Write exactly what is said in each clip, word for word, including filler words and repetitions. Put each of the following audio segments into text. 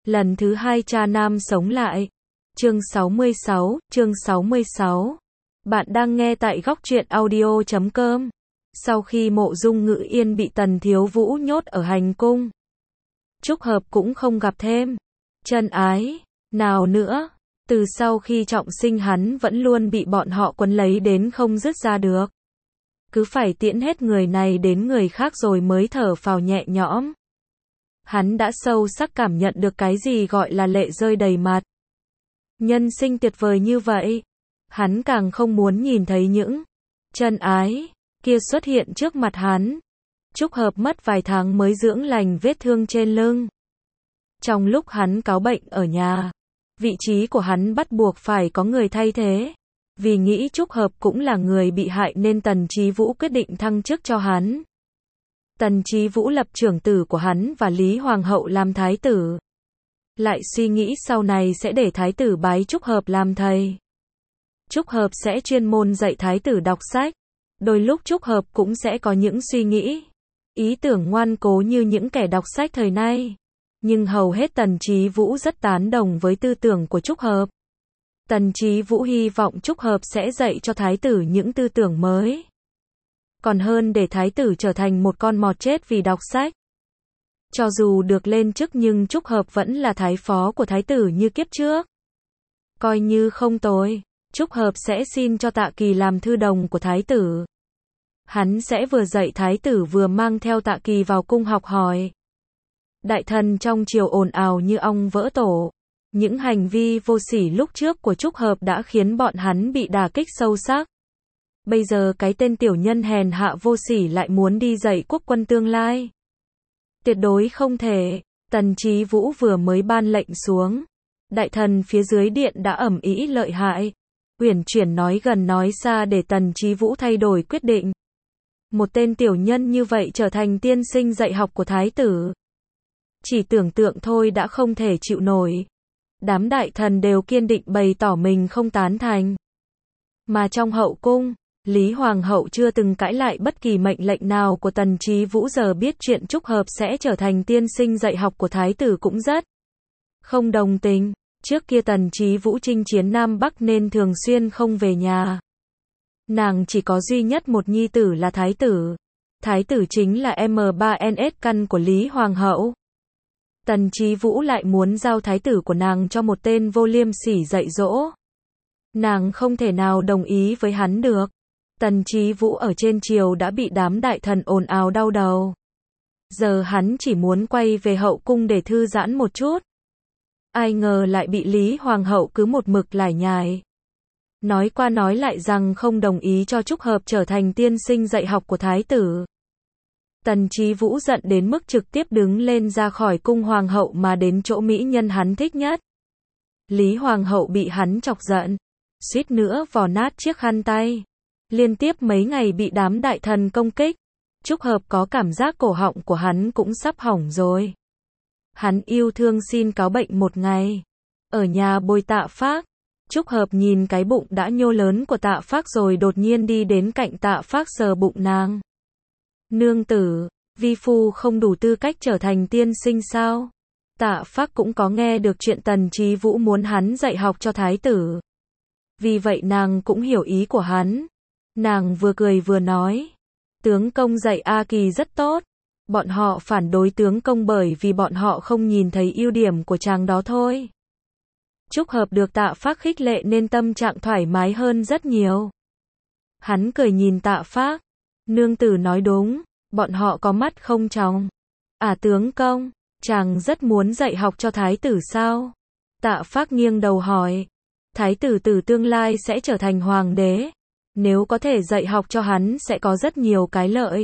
Lần thứ hai cha nam sống lại. Chương sáu mươi sáu, chương sáu mươi sáu. Bạn đang nghe tại góc truyện audio chấm com. Sau khi Mộ Dung Ngữ Yên bị Tần Thiếu Vũ nhốt ở hành cung, Trúc Hợp cũng không gặp thêm chân ái nào nữa. Từ sau khi trọng sinh hắn vẫn luôn bị bọn họ quấn lấy đến không dứt ra được. Cứ phải tiễn hết người này đến người khác rồi mới thở phào nhẹ nhõm. Hắn đã sâu sắc cảm nhận được cái gì gọi là lệ rơi đầy mặt. Nhân sinh tuyệt vời như vậy. Hắn càng không muốn nhìn thấy những chân ái kia xuất hiện trước mặt hắn. Trúc Hợp mất vài tháng mới dưỡng lành vết thương trên lưng. Trong lúc hắn cáu bệnh ở nhà, vị trí của hắn bắt buộc phải có người thay thế. Vì nghĩ Trúc Hợp cũng là người bị hại nên Tần Chí Vũ quyết định thăng chức cho hắn. Tần Chí Vũ lập trưởng tử của hắn và Lý Hoàng hậu làm thái tử. Lại suy nghĩ sau này sẽ để thái tử bái Trúc Hợp làm thầy. Trúc Hợp sẽ chuyên môn dạy thái tử đọc sách. Đôi lúc Trúc Hợp cũng sẽ có những suy nghĩ, ý tưởng ngoan cố như những kẻ đọc sách thời nay. Nhưng hầu hết Tần Chí Vũ rất tán đồng với tư tưởng của Trúc Hợp. Tần Chí Vũ hy vọng Trúc Hợp sẽ dạy cho thái tử những tư tưởng mới. Còn hơn để thái tử trở thành một con mọt chết vì đọc sách. Cho dù được lên chức nhưng Trúc Hợp vẫn là thái phó của thái tử như kiếp trước. Coi như không tồi, Trúc Hợp sẽ xin cho Tạ Kỳ làm thư đồng của thái tử. Hắn sẽ vừa dạy thái tử vừa mang theo Tạ Kỳ vào cung học hỏi. Đại thần trong triều ồn ào như ong vỡ tổ. Những hành vi vô sỉ lúc trước của Trúc Hợp đã khiến bọn hắn bị đả kích sâu sắc. Bây giờ cái tên tiểu nhân hèn hạ vô sỉ lại muốn đi dạy quốc quân tương lai. Tuyệt đối không thể. Tần Chí Vũ vừa mới ban lệnh xuống, đại thần phía dưới điện đã ầm ĩ lợi hại, uyển chuyển nói gần nói xa để Tần Chí Vũ thay đổi quyết định. Một tên tiểu nhân như vậy trở thành tiên sinh dạy học của thái tử. Chỉ tưởng tượng thôi đã không thể chịu nổi. Đám đại thần đều kiên định bày tỏ mình không tán thành. Mà trong hậu cung, Lý Hoàng hậu chưa từng cãi lại bất kỳ mệnh lệnh nào của Tần Chí Vũ, giờ biết chuyện Trúc Hợp sẽ trở thành tiên sinh dạy học của thái tử cũng rất không đồng tình. Trước kia Tần Chí Vũ chinh chiến Nam Bắc nên thường xuyên không về nhà. Nàng chỉ có duy nhất một nhi tử là thái tử. Thái tử chính là em ba en ét căn của Lý Hoàng hậu. Tần Chí Vũ lại muốn giao thái tử của nàng cho một tên vô liêm sỉ dạy dỗ. Nàng không thể nào đồng ý với hắn được. Tần Chí Vũ ở trên triều đã bị đám đại thần ồn ào đau đầu. Giờ hắn chỉ muốn quay về hậu cung để thư giãn một chút. Ai ngờ lại bị Lý Hoàng hậu cứ một mực lải nhải. Nói qua nói lại rằng không đồng ý cho Trúc Hợp trở thành tiên sinh dạy học của thái tử. Tần Chí Vũ giận đến mức trực tiếp đứng lên ra khỏi cung hoàng hậu mà đến chỗ mỹ nhân hắn thích nhất. Lý Hoàng hậu bị hắn chọc giận, suýt nữa vò nát chiếc khăn tay. Liên tiếp mấy ngày bị đám đại thần công kích, Trúc Hợp có cảm giác cổ họng của hắn cũng sắp hỏng rồi. Hắn yêu thương xin cáo bệnh một ngày. Ở nhà bồi Tạ Phác, Trúc Hợp nhìn cái bụng đã nhô lớn của Tạ Phác rồi đột nhiên đi đến cạnh Tạ Phác sờ bụng nàng. Nương tử, vi phu không đủ tư cách trở thành tiên sinh sao? Tạ Phác cũng có nghe được chuyện Tần Chí Vũ muốn hắn dạy học cho thái tử. Vì vậy nàng cũng hiểu ý của hắn. Nàng vừa cười vừa nói, tướng công dạy A Kỳ rất tốt. Bọn họ phản đối tướng công bởi vì bọn họ không nhìn thấy ưu điểm của chàng đó thôi. Trúc Hợp được Tạ Phác khích lệ nên tâm trạng thoải mái hơn rất nhiều. Hắn cười nhìn Tạ Phác, nương tử nói đúng, bọn họ có mắt không tròng. À tướng công, chàng rất muốn dạy học cho thái tử sao? Tạ Phác nghiêng đầu hỏi, thái tử từ tương lai sẽ trở thành hoàng đế. Nếu có thể dạy học cho hắn sẽ có rất nhiều cái lợi.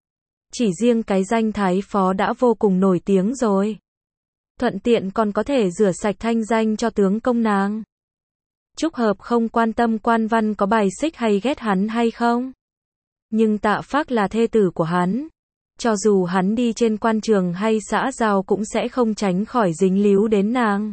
Chỉ riêng cái danh thái phó đã vô cùng nổi tiếng rồi. Thuận tiện còn có thể rửa sạch thanh danh cho tướng công nàng. Trúc Hợp không quan tâm quan văn có bài xích hay ghét hắn hay không. Nhưng Tạ Phác là thê tử của hắn. Cho dù hắn đi trên quan trường hay xã giao cũng sẽ không tránh khỏi dính líu đến nàng.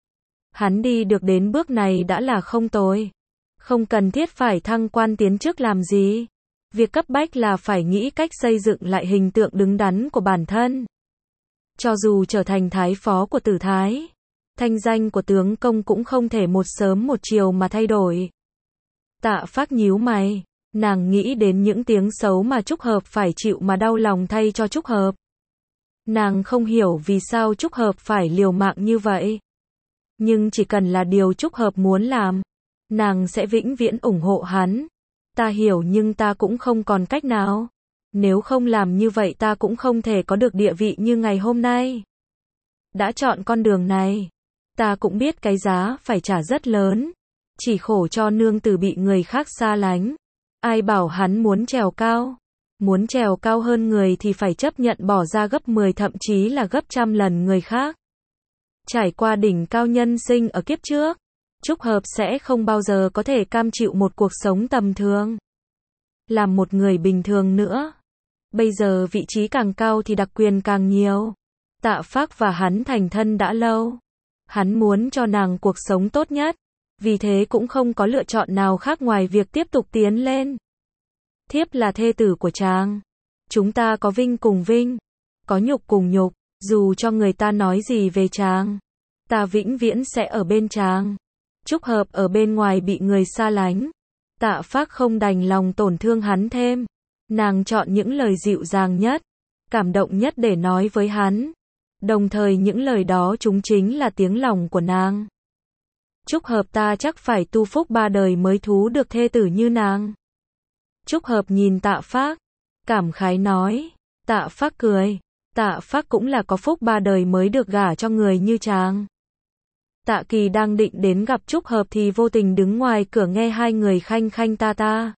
Hắn đi được đến bước này đã là không tồi. Không cần thiết phải thăng quan tiến chức làm gì. Việc cấp bách là phải nghĩ cách xây dựng lại hình tượng đứng đắn của bản thân. Cho dù trở thành thái phó của Tử Thái, thanh danh của tướng công cũng không thể một sớm một chiều mà thay đổi. Tạ Phác nhíu mày, nàng nghĩ đến những tiếng xấu mà Trúc Hợp phải chịu mà đau lòng thay cho Trúc Hợp. Nàng không hiểu vì sao Trúc Hợp phải liều mạng như vậy. Nhưng chỉ cần là điều Trúc Hợp muốn làm, nàng sẽ vĩnh viễn ủng hộ hắn. Ta hiểu nhưng ta cũng không còn cách nào. Nếu không làm như vậy ta cũng không thể có được địa vị như ngày hôm nay. Đã chọn con đường này, ta cũng biết cái giá phải trả rất lớn. Chỉ khổ cho nương tử bị người khác xa lánh. Ai bảo hắn muốn trèo cao? Muốn trèo cao hơn người thì phải chấp nhận bỏ ra gấp mười thậm chí là gấp trăm lần người khác. Trải qua đỉnh cao nhân sinh ở kiếp trước, Trúc Hợp sẽ không bao giờ có thể cam chịu một cuộc sống tầm thường. Làm một người bình thường nữa. Bây giờ vị trí càng cao thì đặc quyền càng nhiều. Tạ Phác và hắn thành thân đã lâu. Hắn muốn cho nàng cuộc sống tốt nhất. Vì thế cũng không có lựa chọn nào khác ngoài việc tiếp tục tiến lên. Thiếp là thê tử của chàng. Chúng ta có vinh cùng vinh. Có nhục cùng nhục. Dù cho người ta nói gì về chàng, ta vĩnh viễn sẽ ở bên chàng. Trúc Hợp ở bên ngoài bị người xa lánh. Tạ Phác không đành lòng tổn thương hắn thêm. Nàng chọn những lời dịu dàng nhất, cảm động nhất để nói với hắn. Đồng thời những lời đó chúng chính là tiếng lòng của nàng. Trúc Hợp ta chắc phải tu phúc ba đời mới thú được thê tử như nàng. Trúc Hợp nhìn Tạ Phác, cảm khái nói. Tạ Phác cười. Tạ Phác cũng là có phúc ba đời mới được gả cho người như chàng. Tạ Kỳ đang định đến gặp Trúc Hợp thì vô tình đứng ngoài cửa nghe hai người khanh khanh ta ta.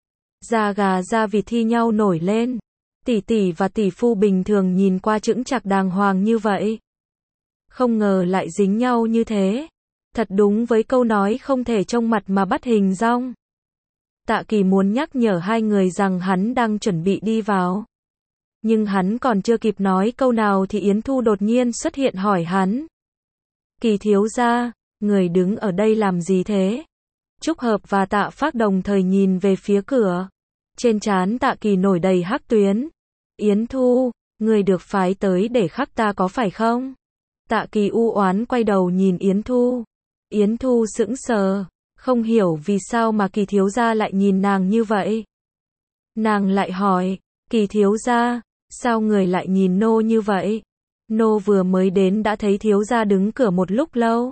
Da gà da vịt thi nhau nổi lên. Tỷ tỷ và tỷ phu bình thường nhìn qua chững chạc đàng hoàng như vậy. Không ngờ lại dính nhau như thế. Thật đúng với câu nói không thể trông mặt mà bắt hình dong. Tạ Kỳ muốn nhắc nhở hai người rằng hắn đang chuẩn bị đi vào. Nhưng hắn còn chưa kịp nói câu nào thì Yến Thu đột nhiên xuất hiện hỏi hắn. Kỳ thiếu gia, người đứng ở đây làm gì thế? Trúc Hợp và Tạ Phác đồng thời nhìn về phía cửa. Trên trán Tạ Kỳ nổi đầy hắc tuyến. Yến Thu, người được phái tới để khắc ta có phải không? Tạ Kỳ u oán quay đầu nhìn Yến Thu. Yến Thu sững sờ, không hiểu vì sao mà Kỳ thiếu gia lại nhìn nàng như vậy. Nàng lại hỏi, Kỳ thiếu gia, sao người lại nhìn nô như vậy? Nô vừa mới đến đã thấy thiếu gia đứng cửa một lúc lâu.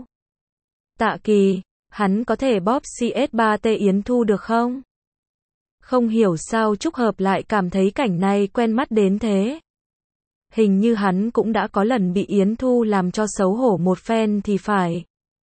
Tạ Kỳ, hắn có thể bóp xê ét ba tê Yến Thu được không? Không hiểu sao Trúc Hợp lại cảm thấy cảnh này quen mắt đến thế. Hình như hắn cũng đã có lần bị Yến Thu làm cho xấu hổ một phen thì phải.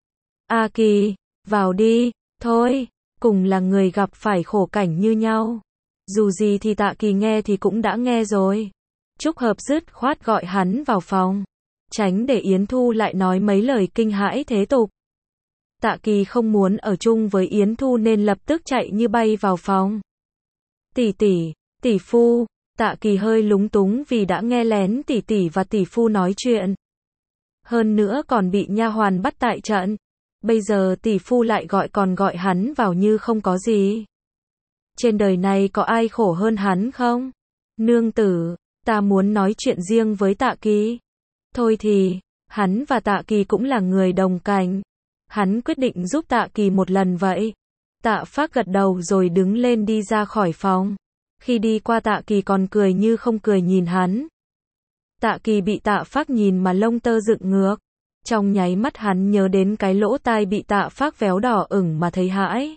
A Kỳ, vào đi, thôi, cùng là người gặp phải khổ cảnh như nhau. Dù gì thì Tạ Kỳ nghe thì cũng đã nghe rồi. Trúc Hợp dứt khoát gọi hắn vào phòng. Tránh để Yến Thu lại nói mấy lời kinh hãi thế tục. Tạ Kỳ không muốn ở chung với Yến Thu nên lập tức chạy như bay vào phòng. Tỷ tỷ, tỷ phu, Tạ Kỳ hơi lúng túng vì đã nghe lén tỷ tỷ và tỷ phu nói chuyện. Hơn nữa còn bị nha hoàn bắt tại trận. Bây giờ tỷ phu lại gọi còn gọi hắn vào như không có gì. Trên đời này có ai khổ hơn hắn không? Nương tử, ta muốn nói chuyện riêng với Tạ Kỳ. Thôi thì, hắn và Tạ Kỳ cũng là người đồng cảnh. Hắn quyết định giúp Tạ Kỳ một lần vậy. Tạ Phác gật đầu rồi đứng lên đi ra khỏi phòng. Khi đi qua Tạ Kỳ còn cười như không cười nhìn hắn. Tạ Kỳ bị Tạ Phác nhìn mà lông tơ dựng ngược. Trong nháy mắt hắn nhớ đến cái lỗ tai bị Tạ Phác véo đỏ ửng mà thấy hãi.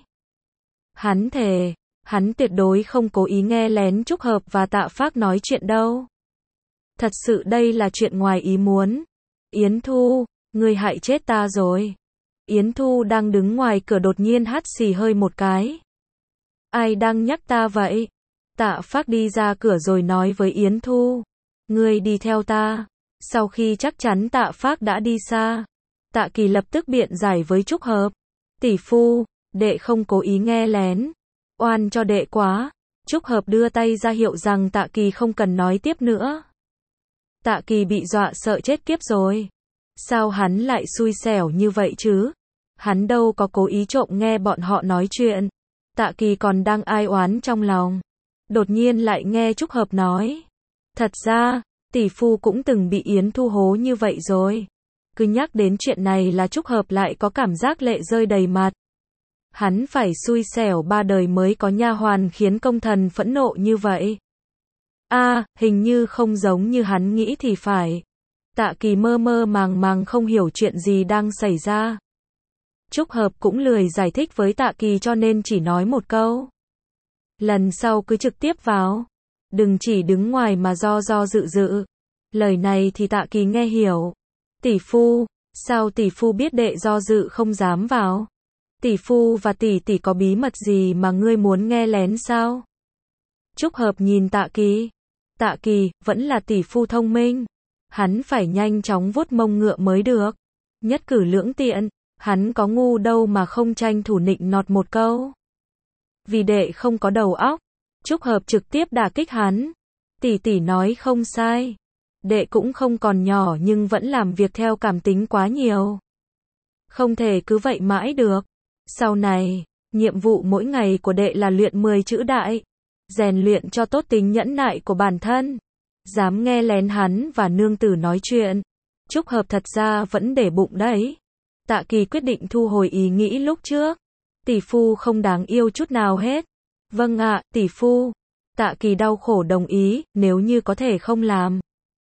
Hắn thề, hắn tuyệt đối không cố ý nghe lén Trúc Hợp và Tạ Phác nói chuyện đâu. Thật sự đây là chuyện ngoài ý muốn. Yến Thu, ngươi hại chết ta rồi. Yến Thu đang đứng ngoài cửa đột nhiên hắt xì hơi một cái. Ai đang nhắc ta vậy? Tạ Phác đi ra cửa rồi nói với Yến Thu. Ngươi đi theo ta. Sau khi chắc chắn Tạ Phác đã đi xa, Tạ Kỳ lập tức biện giải với Trúc Hợp. Tỷ phu, đệ không cố ý nghe lén. Oan cho đệ quá. Trúc Hợp đưa tay ra hiệu rằng Tạ Kỳ không cần nói tiếp nữa. Tạ Kỳ bị dọa sợ chết kiếp rồi. Sao hắn lại xui xẻo như vậy chứ? Hắn đâu có cố ý trộm nghe bọn họ nói chuyện. Tạ Kỳ còn đang ai oán trong lòng. Đột nhiên lại nghe Trúc Hợp nói. Thật ra, tỷ phu cũng từng bị Yến Thu hố như vậy rồi. Cứ nhắc đến chuyện này là Trúc Hợp lại có cảm giác lệ rơi đầy mặt. Hắn phải xui xẻo ba đời mới có nha hoàn khiến công thần phẫn nộ như vậy. A, à, hình như không giống như hắn nghĩ thì phải. Tạ Kỳ mơ mơ màng màng không hiểu chuyện gì đang xảy ra. Trúc Hợp cũng lười giải thích với Tạ Kỳ cho nên chỉ nói một câu. Lần sau cứ trực tiếp vào. Đừng chỉ đứng ngoài mà do do dự dự. Lời này thì Tạ Kỳ nghe hiểu. Tỷ phu, sao tỷ phu biết đệ do dự không dám vào? Tỷ phu và tỷ tỷ có bí mật gì mà ngươi muốn nghe lén sao? Trúc Hợp nhìn Tạ Kỳ. Tạ Kỳ, vẫn là tỷ phu thông minh. Hắn phải nhanh chóng vuốt mông ngựa mới được. Nhất cử lưỡng tiện, hắn có ngu đâu mà không tranh thủ nịnh nọt một câu. Vì đệ không có đầu óc, Trúc Hợp trực tiếp đả kích hắn. Tỷ tỷ nói không sai. Đệ cũng không còn nhỏ nhưng vẫn làm việc theo cảm tính quá nhiều. Không thể cứ vậy mãi được. Sau này, nhiệm vụ mỗi ngày của đệ là luyện mười chữ đại. Rèn luyện cho tốt tính nhẫn nại của bản thân. Dám nghe lén hắn và nương tử nói chuyện. Trúc Hợp thật ra vẫn để bụng đấy. Tạ Kỳ quyết định thu hồi ý nghĩ lúc trước. Tỷ phu không đáng yêu chút nào hết. Vâng ạ, tỷ phu. Tạ Kỳ đau khổ đồng ý, nếu như có thể không làm.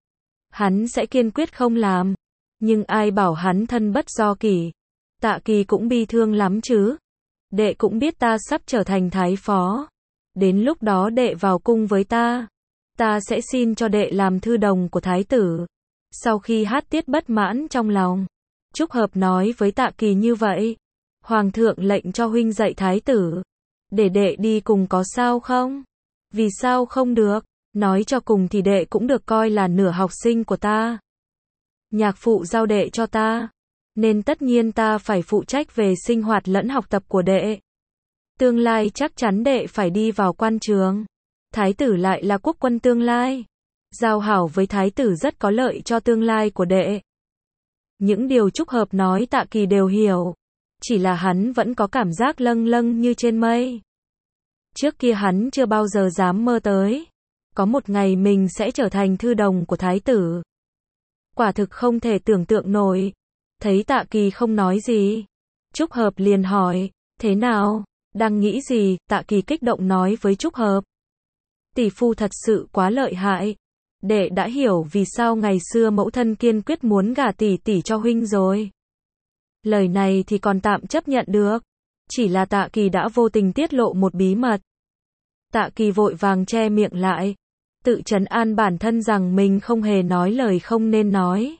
Hắn sẽ kiên quyết không làm. Nhưng ai bảo hắn thân bất do kỷ. Tạ Kỳ cũng bi thương lắm chứ. Đệ cũng biết ta sắp trở thành thái phó. Đến lúc đó đệ vào cung với ta. Ta sẽ xin cho đệ làm thư đồng của thái tử. Sau khi hát tiết bất mãn trong lòng, Trúc Hợp nói với Tạ Kỳ như vậy. Hoàng thượng lệnh cho huynh dạy thái tử. Để đệ đi cùng có sao không? Vì sao không được? Nói cho cùng thì đệ cũng được coi là nửa học sinh của ta. Nhạc phụ giao đệ cho ta. Nên tất nhiên ta phải phụ trách về sinh hoạt lẫn học tập của đệ. Tương lai chắc chắn đệ phải đi vào quan trường. Thái tử lại là quốc quân tương lai. Giao hảo với thái tử rất có lợi cho tương lai của đệ. Những điều Trúc Hợp nói Tạ Kỳ đều hiểu. Chỉ là hắn vẫn có cảm giác lâng lâng như trên mây. Trước kia hắn chưa bao giờ dám mơ tới. Có một ngày mình sẽ trở thành thư đồng của thái tử. Quả thực không thể tưởng tượng nổi. Thấy Tạ Kỳ không nói gì. Trúc Hợp liền hỏi, thế nào? Đang nghĩ gì? Tạ Kỳ kích động nói với Trúc Hợp. Tỷ phu thật sự quá lợi hại. Đệ đã hiểu vì sao ngày xưa mẫu thân kiên quyết muốn gả tỷ tỷ cho huynh rồi. Lời này thì còn tạm chấp nhận được. Chỉ là Tạ Kỳ đã vô tình tiết lộ một bí mật. Tạ Kỳ vội vàng che miệng lại. Tự trấn an bản thân rằng mình không hề nói lời không nên nói.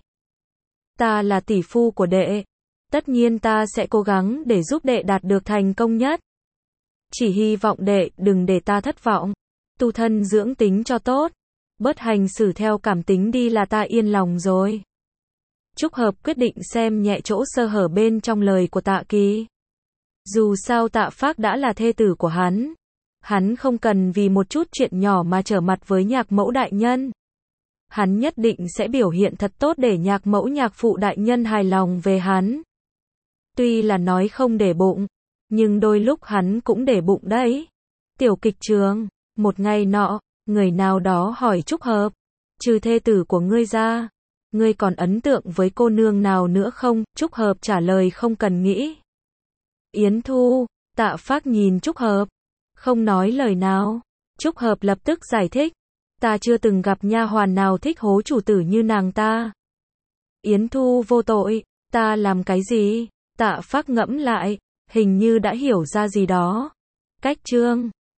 Ta là tỷ phu của đệ. Tất nhiên ta sẽ cố gắng để giúp đệ đạt được thành công nhất. Chỉ hy vọng đệ đừng để ta thất vọng. Tu thân dưỡng tính cho tốt. Bớt hành xử theo cảm tính đi là ta yên lòng rồi. Trúc Hợp quyết định xem nhẹ chỗ sơ hở bên trong lời của Tạ Kỳ. Dù sao Tạ Phác đã là thê tử của hắn. Hắn không cần vì một chút chuyện nhỏ mà trở mặt với nhạc mẫu đại nhân. Hắn nhất định sẽ biểu hiện thật tốt để nhạc mẫu nhạc phụ đại nhân hài lòng về hắn. Tuy là nói không để bụng, nhưng đôi lúc hắn cũng để bụng đấy. Tiểu kịch trường, một ngày nọ, người nào đó hỏi Trúc Hợp, trừ thê tử của ngươi ra, ngươi còn ấn tượng với cô nương nào nữa không? Trúc Hợp trả lời không cần nghĩ. Yến Thu. Tạ Phác nhìn Trúc Hợp, không nói lời nào. Trúc Hợp lập tức giải thích, ta chưa từng gặp nha hoàn nào thích hố chủ tử như nàng ta. Yến Thu vô tội, ta làm cái gì? Tạ Phác ngẫm lại, hình như đã hiểu ra gì đó. Cách chương